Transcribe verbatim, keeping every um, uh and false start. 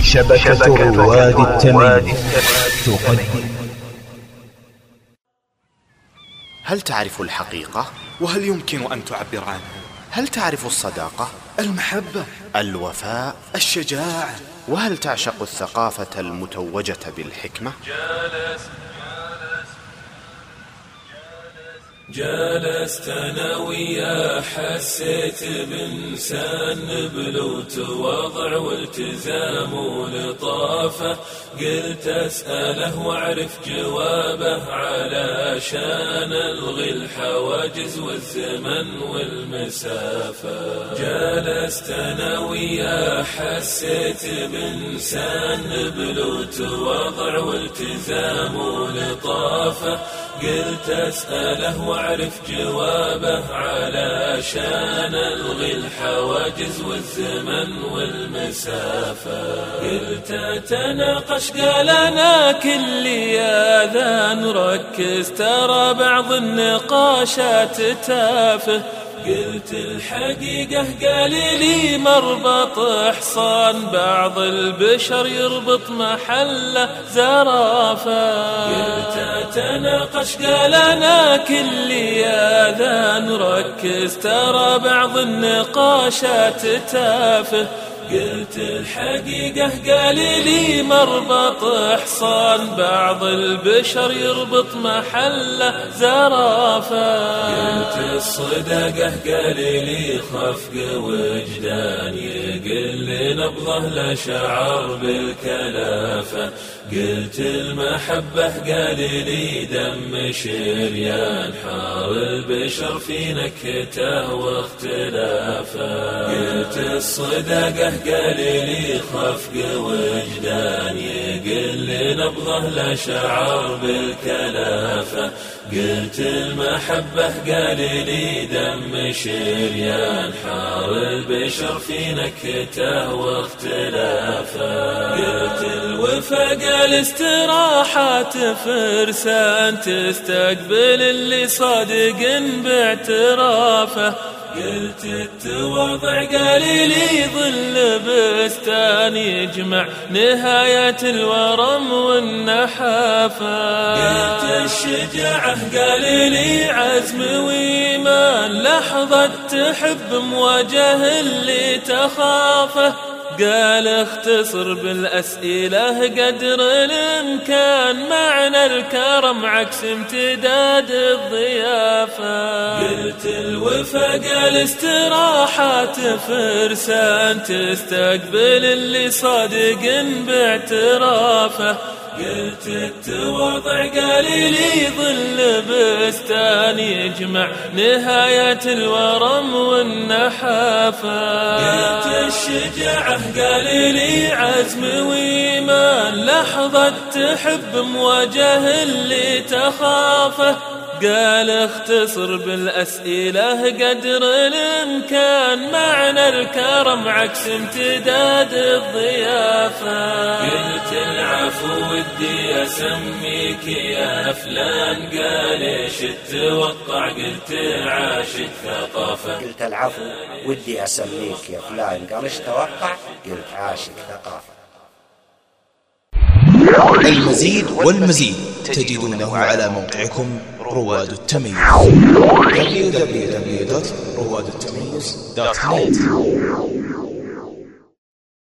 شبكة رواد التمييز تقدم. هل تعرف الحقيقة؟ وهل يمكن أن تعبر عنها؟ هل تعرف الصداقة؟ المحبة؟ الوفاء؟ الشجاعة؟ وهل تعشق الثقافة المتوجة بالحكمة؟ جالس جالست أنا وياه حسيت بإنسان بلوت وضع والتزام ولطافة، قلت أسأله وأعرف جوابه علشان ألغي الحواجز والزمن والمسافة. جالست أنا وياه حسيت بإنسان بلوت وضع والتزام ولطافة، قلت أسأله وأعرف جوابه علشان ألغي الحواجز والزمن والمسافة. قلت أتناقش قال أنا كلي آذان، ركز ترى بعض النقاشات تافه. قلت الحقيقة قال لي مربط حصان، بعض البشر يربط محله زرافة. قلت أتناقش قال أنا كلي آذان، ركز ترى بعض النقاشات تافه. قلت الحقيقة قال لي مربط حصان، بعض البشر يربط محله زرافة. قلت الصداقة قال لي خفق وجدان، يقل نبضه لا شعر بالكلافة. قلت المحبة قال لي دم شريان، حار البشر في نكته واختلافه. قلت الصداقة قال لي خفق وجدان، يقل نبضه لا شعر بالكلافة. قلت المحبة قال لي دم شريان، حار البشر في نكته واختلافه. قلت الوفا قال استراحات فرسان، تستقبل اللي صادق باعترافه. قلت التواضع قال لي ظل بستان، يجمع نهاية الورم والنحافة. قلت الشجاعة قال لي عزم وإيمان، لحظة تحب مواجه اللي تخافه. قال اختصر بالأسئلة قدر الإمكان، معنى الكرم عكس امتداد الضيافة. قلت الوفا قال استراحات فرسان، تستقبل اللي صادق باعترافه. قلت التواضع قال لي ظل بستان، يجمع نهاية الورم والنحافة. قلت الشجاعة قال لي عزم وإيمان، لحظة تحب مواجه اللي تخافه. قال اختصر بالأسئلة قدر الإمكان، معنى الكرم عكس امتداد الضيافة. قلت العفو ودي أسميك يا فلان، قال ايش تتوقع؟ قلت عاشق ثقافة. قلت العفو ودي أسميك يا فلان، قال ايش تتوقع؟ قلت عاشق ثقافة. المزيد والمزيد تجدونه على موقعكم رواد التميز دبليو دبليو دبليو دوت رواد التميز دوت نت.